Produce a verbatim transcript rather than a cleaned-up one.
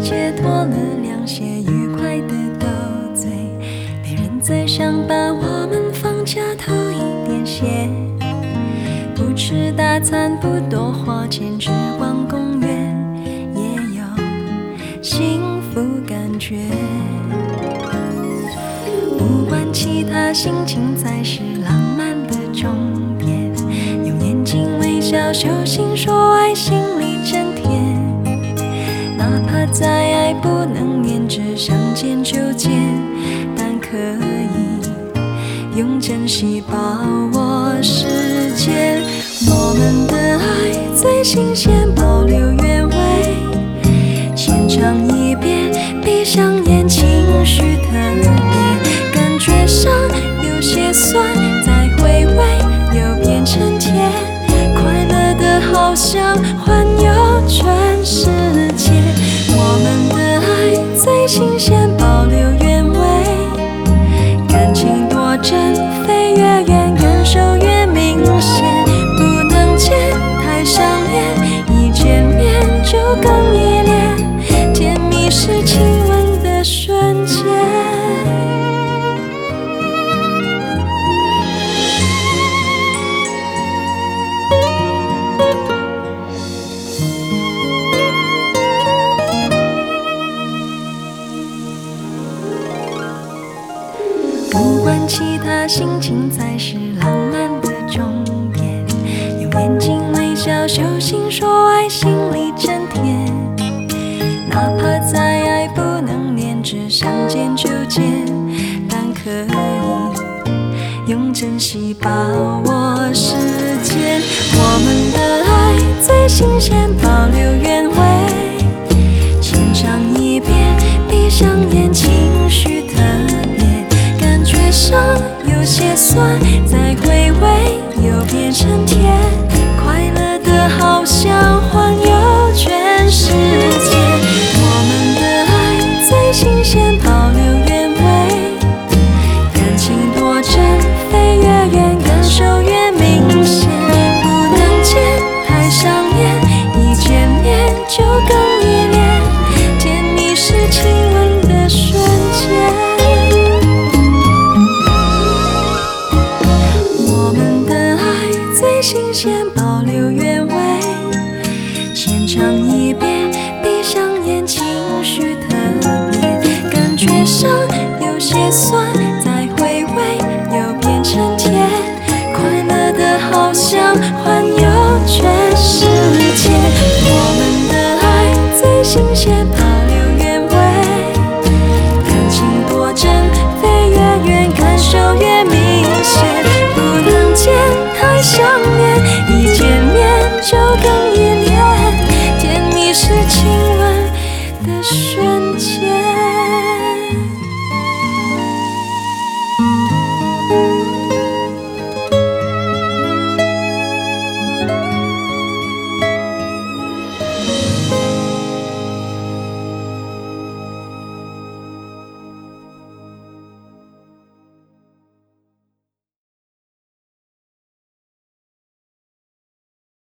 解脱了凉鞋，愉快的斗嘴。没人再想把我们放假偷一点血，不吃大餐，不多花钱，只逛公园，也有幸福感觉。不管其他，心情才是浪漫的终点。用眼睛微笑，手心说爱，心里真甜。哪怕再爱不能黏，只想见就见，但可以用珍惜把握时间。我们的爱最新鲜，保留原味，先尝一遍，闭上眼，情绪特别，感觉上有些酸，再回味又变成甜，快乐的好像环游全世界。我们的爱最新鲜，保留原味，感情多真，飞越远，感受越明显，不能见太伤恋，一见面就更依恋，甜蜜是亲吻的瞬间。不管其他，心情才是浪漫的终点。用眼睛微笑，手心说爱，心里真甜。哪怕再爱不能黏，只想见就见，但可以用珍惜把握时间。我们的爱最新鲜，保留原味，先尝一遍，闭上眼，情绪特别，感觉上有些酸，再回味又变成甜，快乐的好像环游全世界。我们的爱最新鲜，保留原味，感情多真，飞越远，感受越明显，不能见太伤恋，一见面就更依恋，甜蜜是亲吻的瞬间。我们的爱最新鲜，保留原味，先尝一遍，闭上眼，情绪特别，感觉上有些酸，